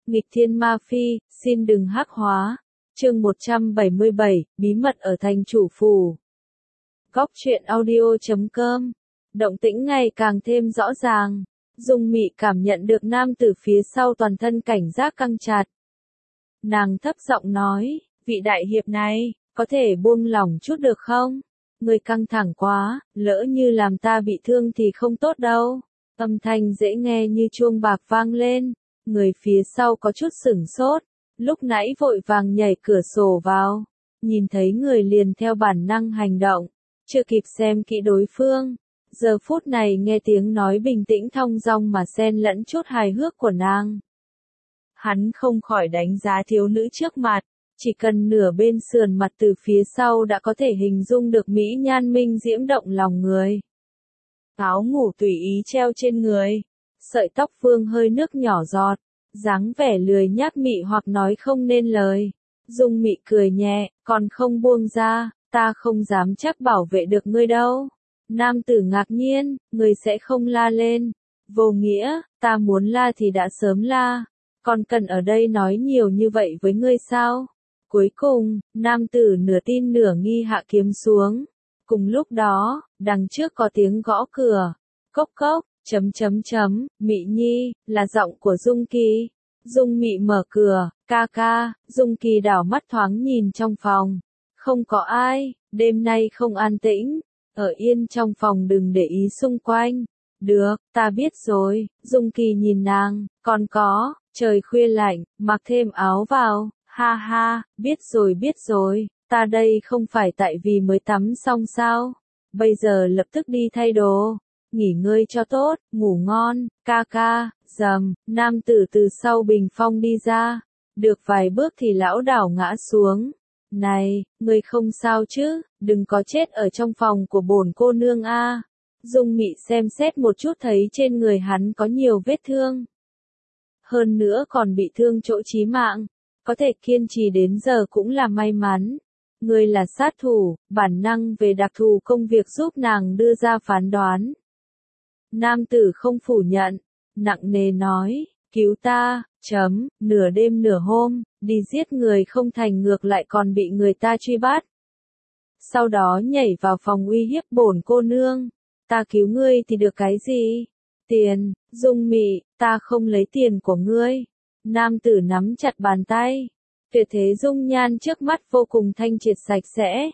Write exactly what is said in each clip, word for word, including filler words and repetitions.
Nghịch thiên ma phi, xin đừng hắc hóa. Chương một trăm bảy mươi bảy, bí mật ở thành chủ phủ. Góc truyện audio chấm com. Động tĩnh ngày càng thêm rõ ràng. Dung Mị cảm nhận được nam tử phía sau toàn thân cảnh giác căng chặt. Nàng thấp giọng nói, vị đại hiệp này, có thể buông lỏng chút được không? Người căng thẳng quá, lỡ như làm ta bị thương thì không tốt đâu. Âm thanh dễ nghe như chuông bạc vang lên. Người phía sau có chút sửng sốt, lúc nãy vội vàng nhảy cửa sổ vào, nhìn thấy người liền theo bản năng hành động, chưa kịp xem kỹ đối phương. Giờ phút này nghe tiếng nói bình tĩnh thong dong mà xen lẫn chút hài hước của nàng. Hắn không khỏi đánh giá thiếu nữ trước mặt, chỉ cần nửa bên sườn mặt từ phía sau đã có thể hình dung được mỹ nhan minh diễm động lòng người. Áo ngủ tùy ý treo trên người. Sợi tóc vương hơi nước nhỏ giọt, dáng vẻ lười nhác mị hoặc nói không nên lời. Dung Mị cười nhẹ, còn không buông ra, ta không dám chắc bảo vệ được ngươi đâu. Nam tử ngạc nhiên, ngươi sẽ không la lên. Vô nghĩa, ta muốn la thì đã sớm la, còn cần ở đây nói nhiều như vậy với ngươi sao? Cuối cùng, nam tử nửa tin nửa nghi hạ kiếm xuống. Cùng lúc đó, đằng trước có tiếng gõ cửa. Cốc cốc. Chấm chấm chấm, Mị Nhi, là giọng của Dung Kỳ. Dung Mị mở cửa, ca ca. Dung Kỳ đảo mắt thoáng nhìn trong phòng. Không có ai, đêm nay không an tĩnh. Ở yên trong phòng đừng để ý xung quanh. Được, ta biết rồi. Dung Kỳ nhìn nàng, còn có, trời khuya lạnh, mặc thêm áo vào. Ha ha, biết rồi biết rồi, ta đây không phải tại vì mới tắm xong sao. Bây giờ lập tức đi thay đồ. Nghỉ ngơi cho tốt, ngủ ngon, ca ca. Rầm, nam tử từ sau bình phong đi ra. Được vài bước thì lão đảo ngã xuống. Này, ngươi không sao chứ, đừng có chết ở trong phòng của bổn cô nương a. Dung Mị xem xét một chút thấy trên người hắn có nhiều vết thương. Hơn nữa còn bị thương chỗ chí mạng. Có thể kiên trì đến giờ cũng là may mắn. Ngươi là sát thủ, bản năng về đặc thù công việc giúp nàng đưa ra phán đoán. Nam tử không phủ nhận, nặng nề nói, cứu ta, chấm, nửa đêm nửa hôm, đi giết người không thành ngược lại còn bị người ta truy bắt. Sau đó nhảy vào phòng uy hiếp bổn cô nương, ta cứu ngươi thì được cái gì? Tiền. Dung Mị, ta không lấy tiền của ngươi. Nam tử nắm chặt bàn tay, tuyệt thế dung nhan trước mắt vô cùng thanh triệt sạch sẽ.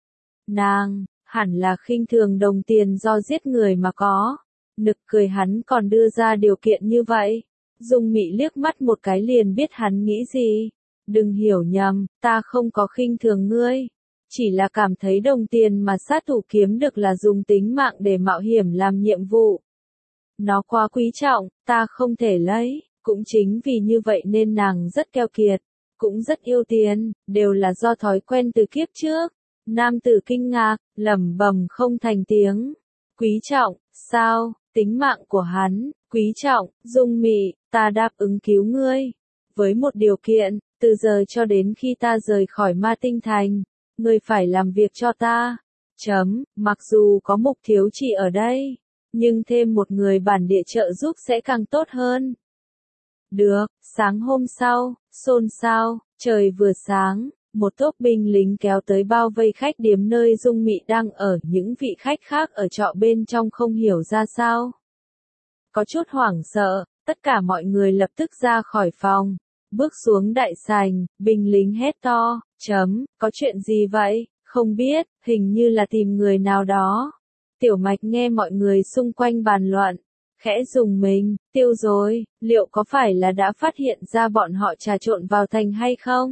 Nàng, hẳn là khinh thường đồng tiền do giết người mà có. Nực cười hắn còn đưa ra điều kiện như vậy. Dung Mị liếc mắt một cái liền biết hắn nghĩ gì. Đừng hiểu nhầm, ta không có khinh thường ngươi. Chỉ là cảm thấy đồng tiền mà sát thủ kiếm được là dùng tính mạng để mạo hiểm làm nhiệm vụ. Nó quá quý trọng, ta không thể lấy. Cũng chính vì như vậy nên nàng rất keo kiệt, cũng rất yêu tiền, đều là do thói quen từ kiếp trước. Nam tử kinh ngạc, lẩm bẩm không thành tiếng. Quý trọng, sao? Tính mạng của hắn, quý trọng. Dung Mị, ta đáp ứng cứu ngươi. Với một điều kiện, từ giờ cho đến khi ta rời khỏi Ma Tinh Thành, ngươi phải làm việc cho ta. Chấm, mặc dù có Mục thiếu chỉ ở đây, nhưng thêm một người bản địa trợ giúp sẽ càng tốt hơn. Được. Sáng hôm sau, xôn xao, trời vừa sáng, một tốp binh lính kéo tới bao vây khách điếm nơi Dung Mị đang ở. Những vị khách khác ở trọ bên trong không hiểu ra sao. Có chút hoảng sợ, tất cả mọi người lập tức ra khỏi phòng, bước xuống đại sảnh. Binh lính hét to, chấm, có chuyện gì vậy? Không biết, hình như là tìm người nào đó. Tiểu Mạch nghe mọi người xung quanh bàn luận, khẽ rùng mình, tiêu rồi, liệu có phải là đã phát hiện ra bọn họ trà trộn vào thành hay không?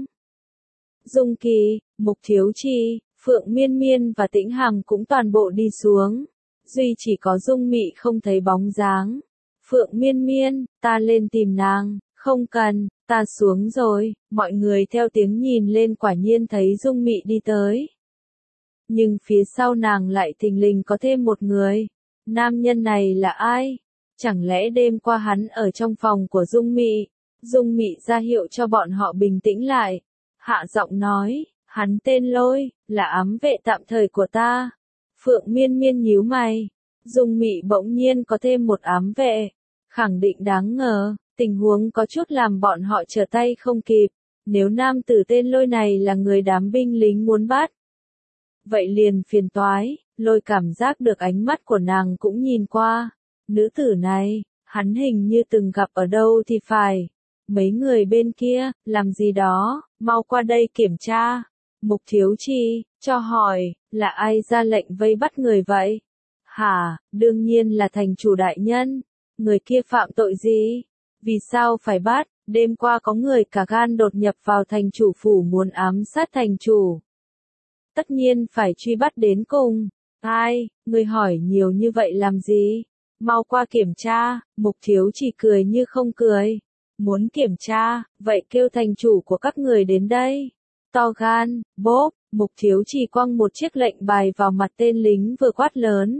Dung Kỳ, Mục Thiếu Chi, Phượng Miên Miên và Tĩnh Hằng cũng toàn bộ đi xuống. Duy chỉ có Dung Mị không thấy bóng dáng. Phượng Miên Miên, ta lên tìm nàng. Không cần, ta xuống rồi. Mọi người theo tiếng nhìn lên quả nhiên thấy Dung Mị đi tới. Nhưng phía sau nàng lại thình lình có thêm một người. Nam nhân này là ai? Chẳng lẽ đêm qua hắn ở trong phòng của Dung Mị? Dung Mị ra hiệu cho bọn họ bình tĩnh lại. Hạ giọng nói, hắn tên Lôi, là ám vệ tạm thời của ta. Phượng Miên Miên nhíu mày. Dung Mị bỗng nhiên có thêm một ám vệ. Khẳng định đáng ngờ, Tình huống có chút làm bọn họ trở tay không kịp, nếu nam tử tên Lôi này là người đám binh lính muốn bắt. Vậy liền phiền toái, Lôi cảm giác được ánh mắt của nàng cũng nhìn qua. Nữ tử này, hắn hình như từng gặp ở đâu thì phải. Mấy người bên kia, làm gì đó, mau qua đây kiểm tra. Mục Thiếu Chi, cho hỏi, là ai ra lệnh vây bắt người vậy? Hả, đương nhiên là thành chủ đại nhân. Người kia phạm tội gì? Vì sao phải bắt? Đêm qua có người cả gan đột nhập vào thành chủ phủ muốn ám sát thành chủ. Tất nhiên phải truy bắt đến cùng. Ai, người hỏi nhiều như vậy làm gì? Mau qua kiểm tra. Mục Thiếu Chỉ cười như không cười. Muốn kiểm tra, vậy kêu thành chủ của các người đến đây. To gan, bốp, Mục Thiếu Chỉ quăng một chiếc lệnh bài vào mặt tên lính vừa quát lớn.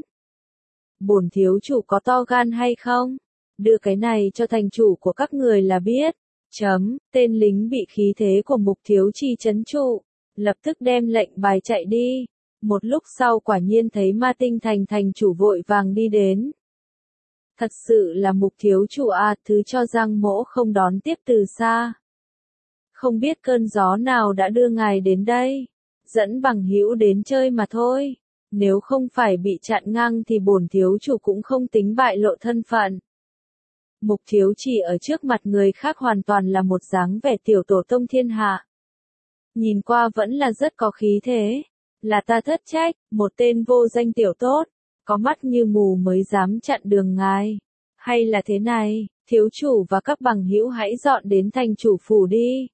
Bổn thiếu chủ có to gan hay không? Đưa cái này cho thành chủ của các người là biết. Chấm, tên lính bị khí thế của Mục Thiếu Chi trấn trụ, lập tức đem lệnh bài chạy đi. Một lúc sau quả nhiên thấy Ma Tinh Thành thành chủ vội vàng đi đến. Thật sự là Mục thiếu chủ à, thứ cho Giang Mỗ không đón tiếp từ xa. Không biết cơn gió nào đã đưa ngài đến đây, dẫn bằng hữu đến chơi mà thôi. Nếu không phải bị chặn ngang thì bổn thiếu chủ cũng không tính bại lộ thân phận. Mục Thiếu Chỉ ở trước mặt người khác hoàn toàn là một dáng vẻ tiểu tổ tông thiên hạ. Nhìn qua vẫn là rất có khí thế. Là ta thất trách, một tên vô danh tiểu tốt, có mắt như mù mới dám chặn đường ngài. Hay là thế này, thiếu chủ và các bằng hữu hãy dọn đến thành chủ phủ đi.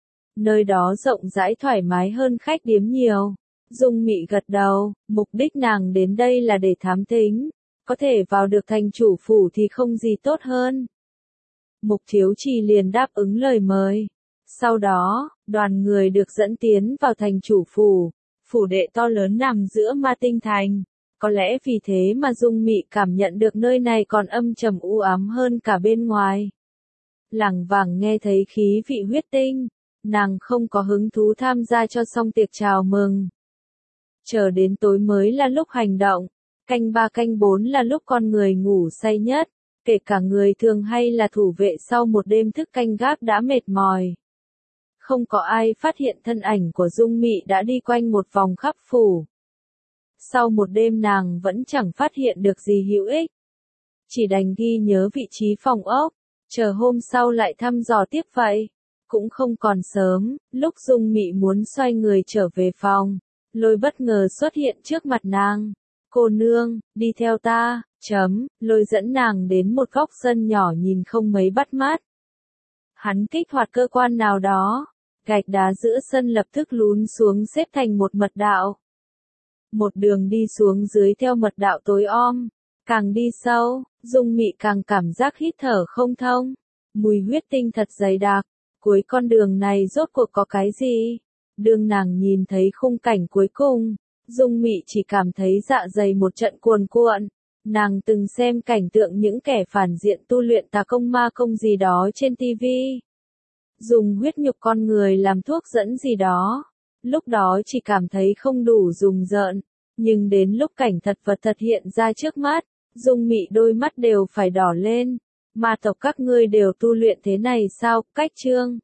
Nơi đó rộng rãi thoải mái hơn khách điếm nhiều. Dung Mị gật đầu, mục đích nàng đến đây là để thám thính. Có thể vào được thành chủ phủ thì không gì tốt hơn. Mục Thiếu Trì liền đáp ứng lời mời. Sau đó, đoàn người được dẫn tiến vào thành chủ phủ. Phủ đệ to lớn nằm giữa Ma Tinh Thành. Có lẽ vì thế mà Dung Mị cảm nhận được nơi này còn âm trầm u ám hơn cả bên ngoài. Lẳng vàng nghe thấy khí vị huyết tinh, nàng không có hứng thú tham gia cho xong tiệc chào mừng. Chờ đến tối mới là lúc hành động, canh ba canh bốn là lúc con người ngủ say nhất, kể cả người thường hay là thủ vệ sau một đêm thức canh gác đã mệt mỏi. Không có ai phát hiện thân ảnh của Dung Mị đã đi quanh một vòng khắp phủ. Sau một đêm nàng vẫn chẳng phát hiện được gì hữu ích. Chỉ đành ghi nhớ vị trí phòng ốc, chờ hôm sau lại thăm dò tiếp vậy. Cũng không còn sớm, lúc Dung Mị muốn xoay người trở về phòng, Lôi bất ngờ xuất hiện trước mặt nàng. Cô nương, đi theo ta, chấm, Lôi dẫn nàng đến một góc sân nhỏ nhìn không mấy bắt mắt. Hắn kích hoạt cơ quan nào đó, gạch đá giữa sân lập tức lún xuống xếp thành một mật đạo. Một đường đi xuống dưới theo mật đạo tối om, càng đi sâu, Dung Mị càng cảm giác hít thở không thông, mùi huyết tinh thật dày đặc, cuối con đường này rốt cuộc có cái gì? Đương nàng nhìn thấy khung cảnh cuối cùng, Dung Mị chỉ cảm thấy dạ dày một trận cuồn cuộn. Nàng từng xem cảnh tượng những kẻ phản diện tu luyện tà công ma công gì đó trên tivi. Dùng huyết nhục con người làm thuốc dẫn gì đó. Lúc đó chỉ cảm thấy không đủ rùng rợn. Nhưng đến lúc cảnh thật vật thật hiện ra trước mắt, Dung Mị đôi mắt đều phải đỏ lên. Ma tộc các ngươi đều tu luyện thế này sao? Cách chương